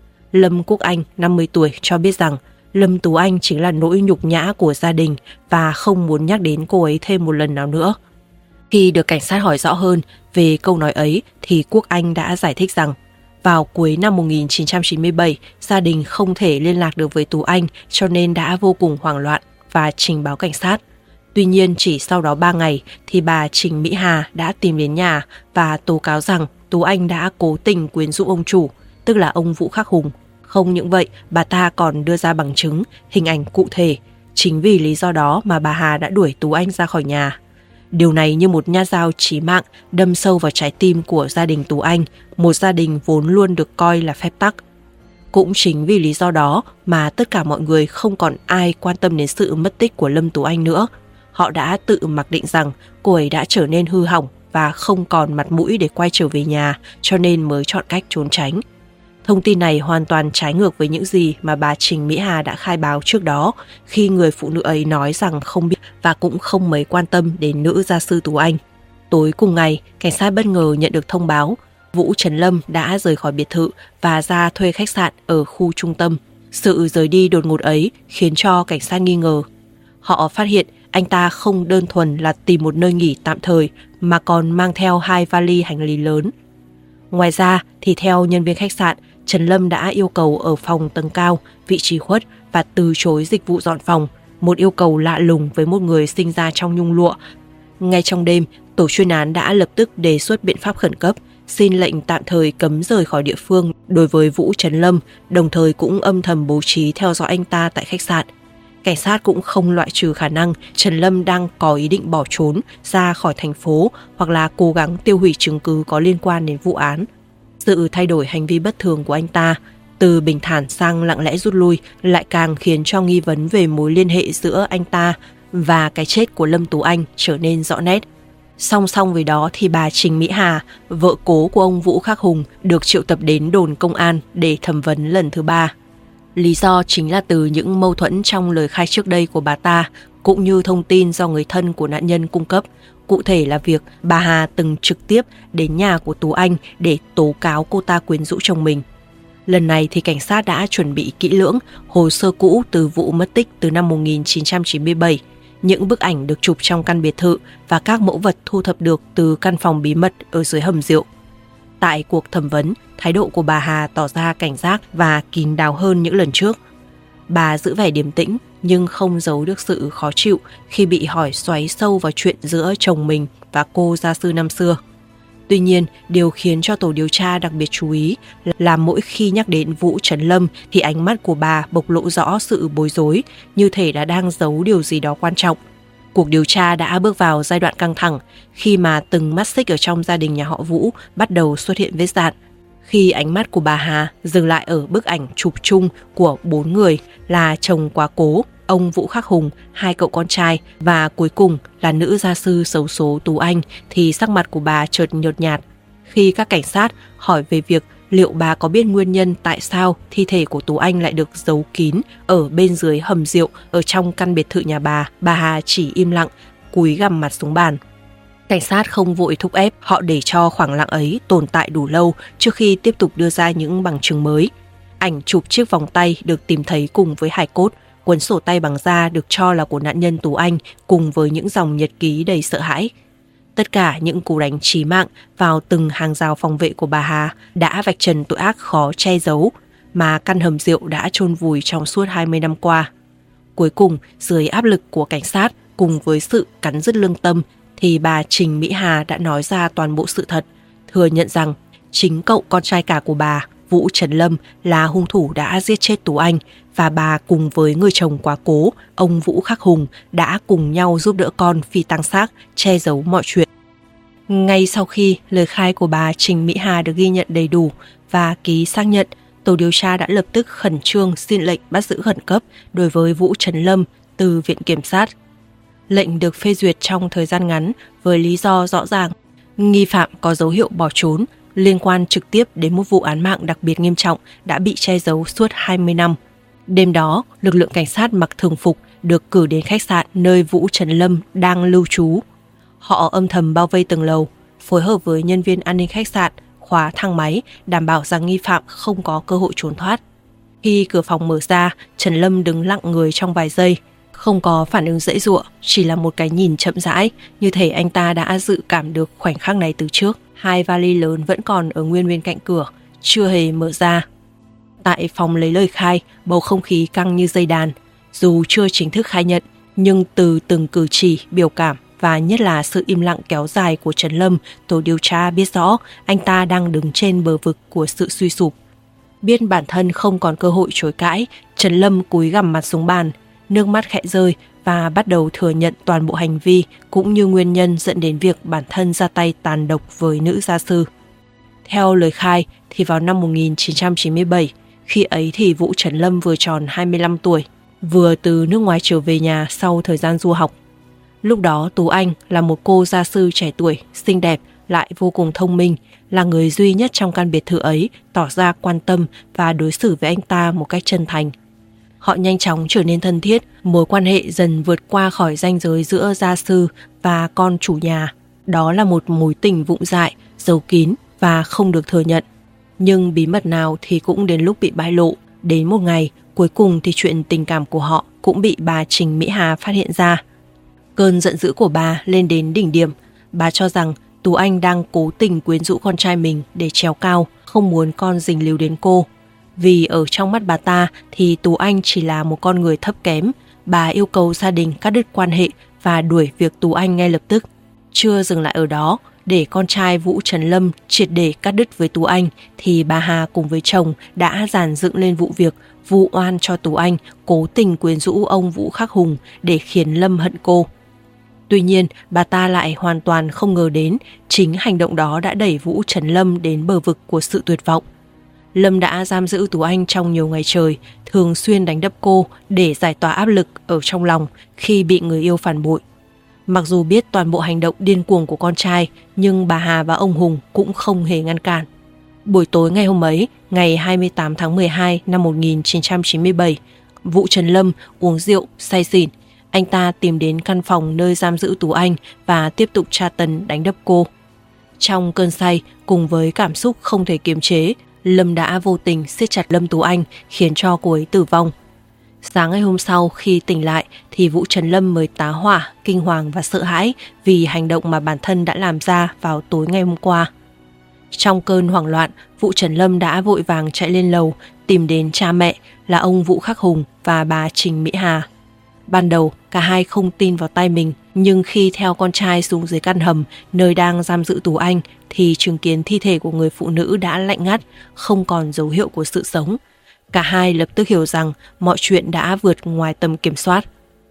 Lâm Quốc Anh, năm mươi tuổi, cho biết rằng Lâm Tú Anh chính là nỗi nhục nhã của gia đình và không muốn nhắc đến cô ấy thêm một lần nào nữa. Khi được cảnh sát hỏi rõ hơn về câu nói ấy thì Quốc Anh đã giải thích rằng vào cuối năm một nghìn chín trăm chín mươi bảy, gia đình không thể liên lạc được với Tú Anh cho nên đã vô cùng hoảng loạn và trình báo cảnh sát. Tuy nhiên chỉ sau đó ba ngày thì bà Trình Mỹ Hà đã tìm đến nhà và tố cáo rằng Tú Anh đã cố tình quyến rũ ông chủ, tức là ông Vũ Khắc Hùng. Không những vậy, bà ta còn đưa ra bằng chứng, hình ảnh cụ thể. Chính vì lý do đó mà bà Hà đã đuổi Tú Anh ra khỏi nhà. Điều này như một nhát dao chí mạng đâm sâu vào trái tim của gia đình Tú Anh, một gia đình vốn luôn được coi là phép tắc. Cũng chính vì lý do đó mà tất cả mọi người không còn ai quan tâm đến sự mất tích của Lâm Tú Anh nữa. Họ đã tự mặc định rằng cô ấy đã trở nên hư hỏng và không còn mặt mũi để quay trở về nhà, cho nên mới chọn cách trốn tránh. Thông tin này hoàn toàn trái ngược với những gì mà bà Trình Mỹ Hà đã khai báo trước đó, khi người phụ nữ ấy nói rằng không biết và cũng không mấy quan tâm đến nữ gia sư Tú Anh. Tối cùng ngày, cảnh sát bất ngờ nhận được thông báo Vũ Trấn Lâm đã rời khỏi biệt thự và ra thuê khách sạn ở khu trung tâm. Sự rời đi đột ngột ấy khiến cho cảnh sát nghi ngờ. Họ phát hiện anh ta không đơn thuần là tìm một nơi nghỉ tạm thời mà còn mang theo hai vali hành lý lớn. Ngoài ra thì theo nhân viên khách sạn, Trấn Lâm đã yêu cầu ở phòng tầng cao, vị trí khuất và từ chối dịch vụ dọn phòng, một yêu cầu lạ lùng với một người sinh ra trong nhung lụa. Ngay trong đêm, tổ chuyên án đã lập tức đề xuất biện pháp khẩn cấp, xin lệnh tạm thời cấm rời khỏi địa phương đối với Vũ Trấn Lâm, đồng thời cũng âm thầm bố trí theo dõi anh ta tại khách sạn. Cảnh sát cũng không loại trừ khả năng Trấn Lâm đang có ý định bỏ trốn ra khỏi thành phố hoặc là cố gắng tiêu hủy chứng cứ có liên quan đến vụ án. Sự thay đổi hành vi bất thường của anh ta, từ bình thản sang lặng lẽ rút lui, lại càng khiến cho nghi vấn về mối liên hệ giữa anh ta và cái chết của Lâm Tú Anh trở nên rõ nét. Song song với đó thì bà Trình Mỹ Hà, vợ cố của ông Vũ Khắc Hùng, được triệu tập đến đồn công an để thẩm vấn lần thứ ba. Lý do chính là từ những mâu thuẫn trong lời khai trước đây của bà ta, cũng như thông tin do người thân của nạn nhân cung cấp. Cụ thể là việc bà Hà từng trực tiếp đến nhà của Tú Anh để tố cáo cô ta quyến rũ chồng mình. Lần này thì cảnh sát đã chuẩn bị kỹ lưỡng hồ sơ cũ từ vụ mất tích từ năm một nghìn chín trăm chín mươi bảy, những bức ảnh được chụp trong căn biệt thự và các mẫu vật thu thập được từ căn phòng bí mật ở dưới hầm rượu. Tại cuộc thẩm vấn, thái độ của bà Hà tỏ ra cảnh giác và kín đáo hơn những lần trước. Bà giữ vẻ điềm tĩnh nhưng không giấu được sự khó chịu khi bị hỏi xoáy sâu vào chuyện giữa chồng mình và cô gia sư năm xưa. Tuy nhiên, điều khiến cho tổ điều tra đặc biệt chú ý là mỗi khi nhắc đến Vũ Trấn Lâm thì ánh mắt của bà bộc lộ rõ sự bối rối, như thể đã đang giấu điều gì đó quan trọng. Cuộc điều tra đã bước vào giai đoạn căng thẳng khi mà từng mắt xích ở trong gia đình nhà họ Vũ bắt đầu xuất hiện vết rạn. Khi ánh mắt của bà Hà dừng lại ở bức ảnh chụp chung của bốn người là chồng quá cố, ông Vũ Khắc Hùng, hai cậu con trai và cuối cùng là nữ gia sư xấu số Tú Anh, thì sắc mặt của bà chợt nhợt nhạt. Khi các cảnh sát hỏi về việc liệu bà có biết nguyên nhân tại sao thi thể của Tú Anh lại được giấu kín ở bên dưới hầm rượu ở trong căn biệt thự nhà bà, bà Hà chỉ im lặng, cúi gằm mặt xuống bàn. Cảnh sát không vội thúc ép, họ để cho khoảng lặng ấy tồn tại đủ lâu trước khi tiếp tục đưa ra những bằng chứng mới. Ảnh chụp chiếc vòng tay được tìm thấy cùng với hài cốt, cuốn sổ tay bằng da được cho là của nạn nhân Tú Anh cùng với những dòng nhật ký đầy sợ hãi. Tất cả những cú đánh chí mạng vào từng hàng rào phòng vệ của bà Hà đã vạch trần tội ác khó che giấu mà căn hầm rượu đã chôn vùi trong suốt hai mươi năm qua. Cuối cùng, dưới áp lực của cảnh sát cùng với sự cắn rứt lương tâm, thì bà Trình Mỹ Hà đã nói ra toàn bộ sự thật, thừa nhận rằng chính cậu con trai cả của bà, Vũ Trấn Lâm, là hung thủ đã giết chết Tú Anh, và bà cùng với người chồng quá cố, ông Vũ Khắc Hùng, đã cùng nhau giúp đỡ con phi tang xác, che giấu mọi chuyện. Ngay sau khi lời khai của bà Trình Mỹ Hà được ghi nhận đầy đủ và ký xác nhận, tổ điều tra đã lập tức khẩn trương xin lệnh bắt giữ khẩn cấp đối với Vũ Trấn Lâm từ Viện Kiểm sát. Lệnh được phê duyệt trong thời gian ngắn với lý do rõ ràng, nghi phạm có dấu hiệu bỏ trốn, liên quan trực tiếp đến một vụ án mạng đặc biệt nghiêm trọng đã bị che giấu suốt hai mươi năm. Đêm đó, lực lượng cảnh sát mặc thường phục được cử đến khách sạn nơi Vũ Trấn Lâm đang lưu trú. Họ âm thầm bao vây tầng lầu, phối hợp với nhân viên an ninh khách sạn, khóa thang máy, đảm bảo rằng nghi phạm không có cơ hội trốn thoát. Khi cửa phòng mở ra, Trấn Lâm đứng lặng người trong vài giây, không có phản ứng giãy giụa, chỉ là một cái nhìn chậm rãi, như thể anh ta đã dự cảm được khoảnh khắc này từ trước. Hai vali lớn vẫn còn ở nguyên bên cạnh cửa, chưa hề mở ra. Tại phòng lấy lời khai, bầu không khí căng như dây đàn. Dù chưa chính thức khai nhận, nhưng từ từng cử chỉ, biểu cảm và nhất là sự im lặng kéo dài của Trấn Lâm, tổ điều tra biết rõ anh ta đang đứng trên bờ vực của sự suy sụp. Biết bản thân không còn cơ hội chối cãi, Trấn Lâm cúi gằm mặt xuống bàn, nước mắt khẽ rơi và bắt đầu thừa nhận toàn bộ hành vi cũng như nguyên nhân dẫn đến việc bản thân ra tay tàn độc với nữ gia sư. Theo lời khai thì vào năm một nghìn chín trăm chín mươi bảy, khi ấy thì Vũ Trấn Lâm vừa tròn hai mươi lăm tuổi, vừa từ nước ngoài trở về nhà sau thời gian du học. Lúc đó Tú Anh là một cô gia sư trẻ tuổi, xinh đẹp, lại vô cùng thông minh, là người duy nhất trong căn biệt thự ấy tỏ ra quan tâm và đối xử với anh ta một cách chân thành. Họ nhanh chóng trở nên thân thiết, mối quan hệ dần vượt qua khỏi ranh giới giữa gia sư và con chủ nhà. Đó là một mối tình vụng dại, giấu kín và không được thừa nhận. Nhưng bí mật nào thì cũng đến lúc bị bại lộ. Đến một ngày, cuối cùng thì chuyện tình cảm của họ cũng bị bà Trình Mỹ Hà phát hiện ra. Cơn giận dữ của bà lên đến đỉnh điểm. Bà cho rằng Tú Anh đang cố tình quyến rũ con trai mình để trèo cao, không muốn con dính líu đến cô. Vì ở trong mắt bà ta thì Tú Anh chỉ là một con người thấp kém. Bà yêu cầu gia đình cắt đứt quan hệ và đuổi việc Tú Anh ngay lập tức. Chưa dừng lại ở đó, để con trai Vũ Trần Lâm triệt để cắt đứt với Tú Anh thì bà Hà cùng với chồng đã dàn dựng lên vụ việc vu oan cho Tú Anh cố tình quyến rũ ông Vũ Khắc Hùng để khiến Lâm hận cô. Tuy nhiên, bà ta lại hoàn toàn không ngờ đến chính hành động đó đã đẩy Vũ Trần Lâm đến bờ vực của sự tuyệt vọng. Lâm đã giam giữ Tú Anh trong nhiều ngày trời, thường xuyên đánh đập cô để giải tỏa áp lực ở trong lòng khi bị người yêu phản bội. Mặc dù biết toàn bộ hành động điên cuồng của con trai, nhưng bà Hà và ông Hùng cũng không hề ngăn cản. Buổi tối ngày hôm ấy, ngày hai mươi tám tháng mười hai năm một nghìn chín trăm chín mươi bảy, Vũ Trần Lâm uống rượu, say xỉn. Anh ta tìm đến căn phòng nơi giam giữ Tú Anh và tiếp tục tra tấn đánh đập cô. Trong cơn say, cùng với cảm xúc không thể kiềm chế, Lâm đã vô tình siết chặt Lâm Tú Anh khiến cho cô ấy tử vong. Sáng ngày hôm sau khi tỉnh lại thì Vũ Trần Lâm mới tá hỏa, kinh hoàng và sợ hãi vì hành động mà bản thân đã làm ra vào tối ngày hôm qua. Trong cơn hoảng loạn, Vũ Trần Lâm đã vội vàng chạy lên lầu tìm đến cha mẹ là ông Vũ Khắc Hùng và bà Trình Mỹ Hà. Ban đầu cả hai không tin vào tai mình, nhưng khi theo con trai xuống dưới căn hầm nơi đang giam giữ Tú Anh thì chứng kiến thi thể của người phụ nữ đã lạnh ngắt, không còn dấu hiệu của sự sống. Cả hai lập tức hiểu rằng mọi chuyện đã vượt ngoài tầm kiểm soát.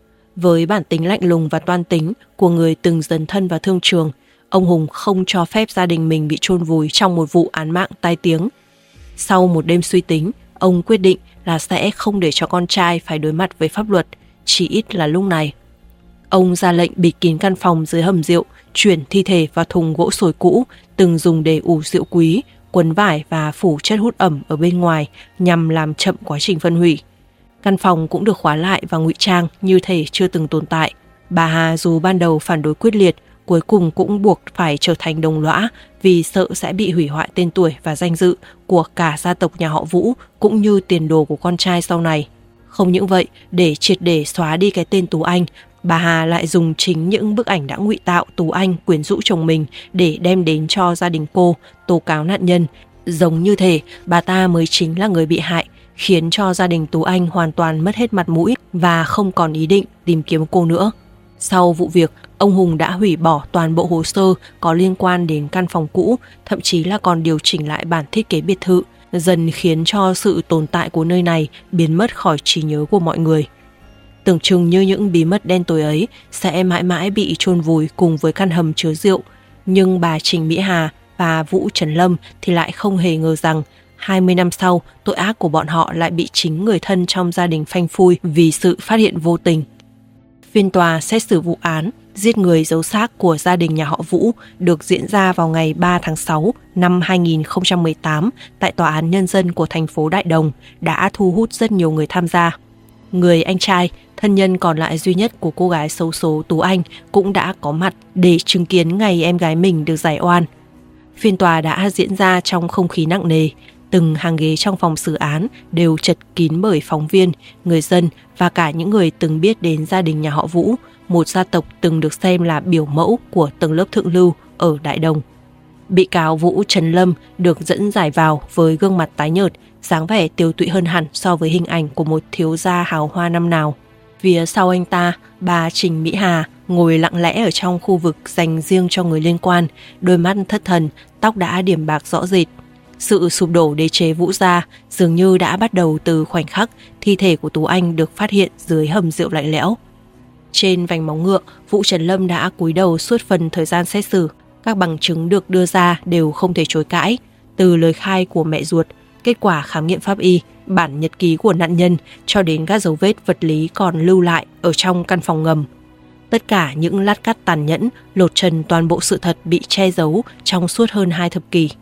Với bản tính lạnh lùng và toan tính của người từng dấn thân vào thương trường, ông Hùng không cho phép gia đình mình bị chôn vùi trong một vụ án mạng tai tiếng. Sau một đêm suy tính, ông quyết định là sẽ không để cho con trai phải đối mặt với pháp luật, chỉ ít là lúc này. Ông ra lệnh bịt kín căn phòng dưới hầm rượu, chuyển thi thể vào thùng gỗ sồi cũ từng dùng để ủ rượu quý, quấn vải và phủ chất hút ẩm ở bên ngoài nhằm làm chậm quá trình phân hủy. Căn phòng cũng được khóa lại và ngụy trang như thể chưa từng tồn tại. Bà Hà dù ban đầu phản đối quyết liệt, cuối cùng cũng buộc phải trở thành đồng lõa vì sợ sẽ bị hủy hoại tên tuổi và danh dự của cả gia tộc nhà họ Vũ cũng như tiền đồ của con trai sau này. Không những vậy, để triệt để xóa đi cái tên Tú Anh, bà Hà lại dùng chính những bức ảnh đã ngụy tạo Tú Anh quyến rũ chồng mình để đem đến cho gia đình cô tố cáo nạn nhân, giống như thể bà ta mới chính là người bị hại, khiến cho gia đình Tú Anh hoàn toàn mất hết mặt mũi và không còn ý định tìm kiếm cô nữa. Sau vụ việc, ông Hùng đã hủy bỏ toàn bộ hồ sơ có liên quan đến căn phòng cũ, thậm chí là còn điều chỉnh lại bản thiết kế biệt thự, dần khiến cho sự tồn tại của nơi này biến mất khỏi trí nhớ của mọi người. Tưởng chừng như những bí mật đen tối ấy sẽ mãi mãi bị chôn vùi cùng với căn hầm chứa rượu, nhưng bà Trình Mỹ Hà và Vũ Trần Lâm thì lại không hề ngờ rằng hai mươi năm sau, tội ác của bọn họ lại bị chính người thân trong gia đình phanh phui vì sự phát hiện vô tình. Phiên tòa xét xử vụ án giết người giấu xác của gia đình nhà họ Vũ được diễn ra vào ngày ba tháng sáu năm hai nghìn không trăm mười tám tại Tòa án Nhân dân của thành phố Đại Đồng đã thu hút rất nhiều người tham gia. Người anh trai, thân nhân còn lại duy nhất của cô gái xấu số Tú Anh cũng đã có mặt để chứng kiến ngày em gái mình được giải oan. Phiên tòa đã diễn ra trong không khí nặng nề. Từng hàng ghế trong phòng xử án đều chật kín bởi phóng viên, người dân và cả những người từng biết đến gia đình nhà họ Vũ, một gia tộc từng được xem là biểu mẫu của tầng lớp thượng lưu ở Đại Đồng. Bị cáo Vũ Trần Lâm được dẫn giải vào với gương mặt tái nhợt, dáng vẻ tiều tụy hơn hẳn so với hình ảnh của một thiếu gia hào hoa năm nào. Phía sau anh ta, bà Trình Mỹ Hà ngồi lặng lẽ ở trong khu vực dành riêng cho người liên quan, đôi mắt thất thần, tóc đã điểm bạc rõ rệt. Sự sụp đổ đế chế Vũ gia dường như đã bắt đầu từ khoảnh khắc thi thể của Tú Anh được phát hiện dưới hầm rượu lạnh lẽo. Trên vành móng ngựa, Vũ Trần Lâm đã cúi đầu suốt phần thời gian xét xử. Các bằng chứng được đưa ra đều không thể chối cãi, từ lời khai của mẹ ruột, kết quả khám nghiệm pháp y, bản nhật ký của nạn nhân cho đến các dấu vết vật lý còn lưu lại ở trong căn phòng ngầm. Tất cả những lát cắt tàn nhẫn lột trần toàn bộ sự thật bị che giấu trong suốt hơn hai thập kỷ.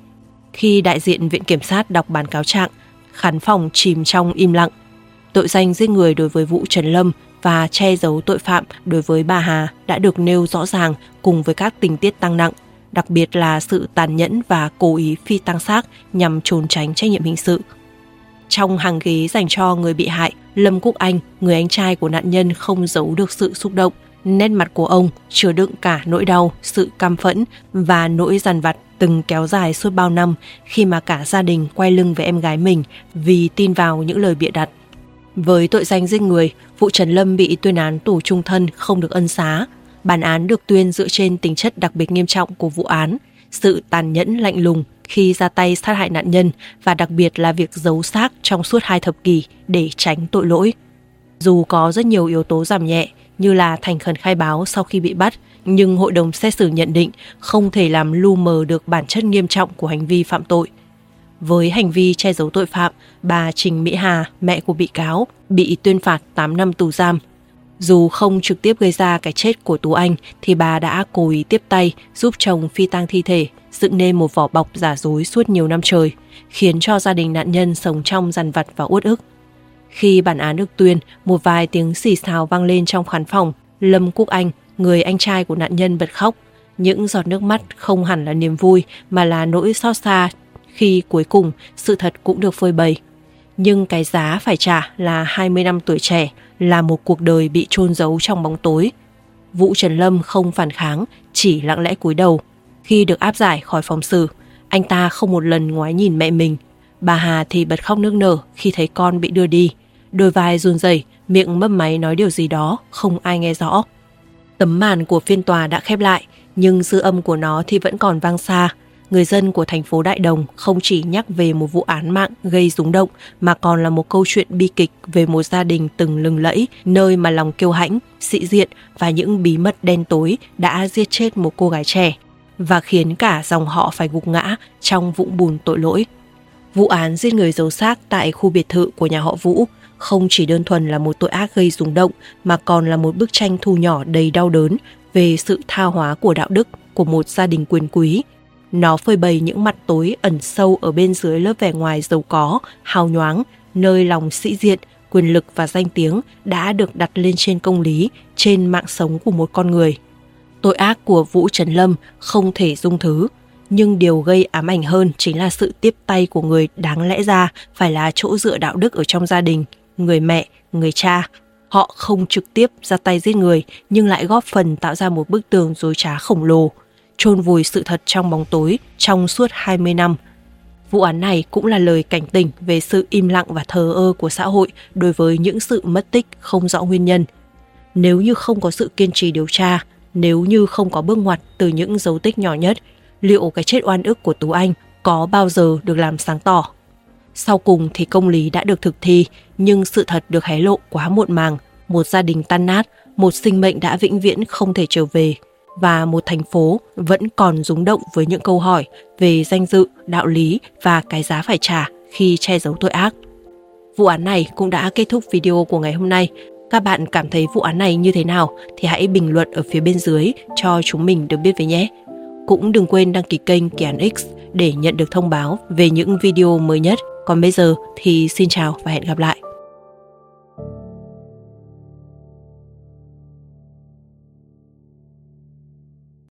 Khi đại diện Viện Kiểm sát đọc bản cáo trạng, khán phòng chìm trong im lặng. Tội danh giết người đối với Vũ Trần Lâm và che giấu tội phạm đối với bà Hà đã được nêu rõ ràng cùng với các tình tiết tăng nặng, đặc biệt là sự tàn nhẫn và cố ý phi tang xác nhằm trốn tránh trách nhiệm hình sự. Trong hàng ghế dành cho người bị hại, Lâm Quốc Anh, người anh trai của nạn nhân, không giấu được sự xúc động. Nét mặt của ông chứa đựng cả nỗi đau, sự căm phẫn và nỗi dằn vặt từng kéo dài suốt bao năm khi mà cả gia đình quay lưng với em gái mình vì tin vào những lời bịa đặt. Với tội danh giết người, Vũ Trần Lâm bị tuyên án tù chung thân không được ân xá. Bản án được tuyên dựa trên tính chất đặc biệt nghiêm trọng của vụ án, sự tàn nhẫn lạnh lùng khi ra tay sát hại nạn nhân và đặc biệt là việc giấu xác trong suốt hai thập kỷ để tránh tội lỗi. Dù có rất nhiều yếu tố giảm nhẹ như là thành khẩn khai báo sau khi bị bắt, nhưng hội đồng xét xử nhận định không thể làm lu mờ được bản chất nghiêm trọng của hành vi phạm tội. Với hành vi che giấu tội phạm, bà Trình Mỹ Hà, mẹ của bị cáo, bị tuyên phạt tám năm tù giam. Dù không trực tiếp gây ra cái chết của Tú Anh thì bà đã cố ý tiếp tay giúp chồng phi tang thi thể, dựng nên một vỏ bọc giả dối suốt nhiều năm trời, khiến cho gia đình nạn nhân sống trong dằn vặt và uất ức. Khi bản án được tuyên, một vài tiếng xì xào vang lên trong khán phòng. Lâm Quốc Anh, người anh trai của nạn nhân, bật khóc. Những giọt nước mắt không hẳn là niềm vui mà là nỗi xót xa khi cuối cùng sự thật cũng được phơi bày. Nhưng cái giá phải trả là hai mươi năm tuổi trẻ, là một cuộc đời bị chôn giấu trong bóng tối. Vũ Trần Lâm không phản kháng, chỉ lặng lẽ cúi đầu. Khi được áp giải khỏi phòng xử, anh ta không một lần ngoái nhìn mẹ mình. Bà Hà thì bật khóc nức nở khi thấy con bị đưa đi. Đôi vai run rẩy, miệng mấp máy nói điều gì đó, không ai nghe rõ. Tấm màn của phiên tòa đã khép lại, nhưng dư âm của nó thì vẫn còn vang xa. Người dân của thành phố Đại Đồng không chỉ nhắc về một vụ án mạng gây rúng động mà còn là một câu chuyện bi kịch về một gia đình từng lừng lẫy, nơi mà lòng kiêu hãnh, sĩ diện và những bí mật đen tối đã giết chết một cô gái trẻ và khiến cả dòng họ phải gục ngã trong vũng bùn tội lỗi. Vụ án giết người giấu xác tại khu biệt thự của nhà họ Vũ không chỉ đơn thuần là một tội ác gây rúng động mà còn là một bức tranh thu nhỏ đầy đau đớn về sự tha hóa của đạo đức của một gia đình quyền quý. Nó phơi bày những mặt tối ẩn sâu ở bên dưới lớp vẻ ngoài giàu có, hào nhoáng, nơi lòng sĩ diện, quyền lực và danh tiếng đã được đặt lên trên công lý, trên mạng sống của một con người. Tội ác của Vũ Trần Lâm không thể dung thứ, nhưng điều gây ám ảnh hơn chính là sự tiếp tay của người đáng lẽ ra phải là chỗ dựa đạo đức ở trong gia đình, người mẹ, người cha. Họ không trực tiếp ra tay giết người nhưng lại góp phần tạo ra một bức tường dối trá khổng lồ, chôn vùi sự thật trong bóng tối trong suốt hai mươi năm. Vụ án này cũng là lời cảnh tỉnh về sự im lặng và thờ ơ của xã hội đối với những sự mất tích không rõ nguyên nhân. Nếu như không có sự kiên trì điều tra, nếu như không có bước ngoặt từ những dấu tích nhỏ nhất, liệu cái chết oan ức của Tú Anh có bao giờ được làm sáng tỏ? Sau cùng thì công lý đã được thực thi, nhưng sự thật được hé lộ quá muộn màng. Một gia đình tan nát, một sinh mệnh đã vĩnh viễn không thể trở về, và một thành phố vẫn còn rúng động với những câu hỏi về danh dự, đạo lý và cái giá phải trả khi che giấu tội ác. Vụ án này cũng đã kết thúc video của ngày hôm nay. Các bạn cảm thấy vụ án này như thế nào thì hãy bình luận ở phía bên dưới cho chúng mình được biết với nhé. Cũng đừng quên đăng ký kênh Kỳ Án X để nhận được thông báo về những video mới nhất. Còn bây giờ thì xin chào và hẹn gặp lại.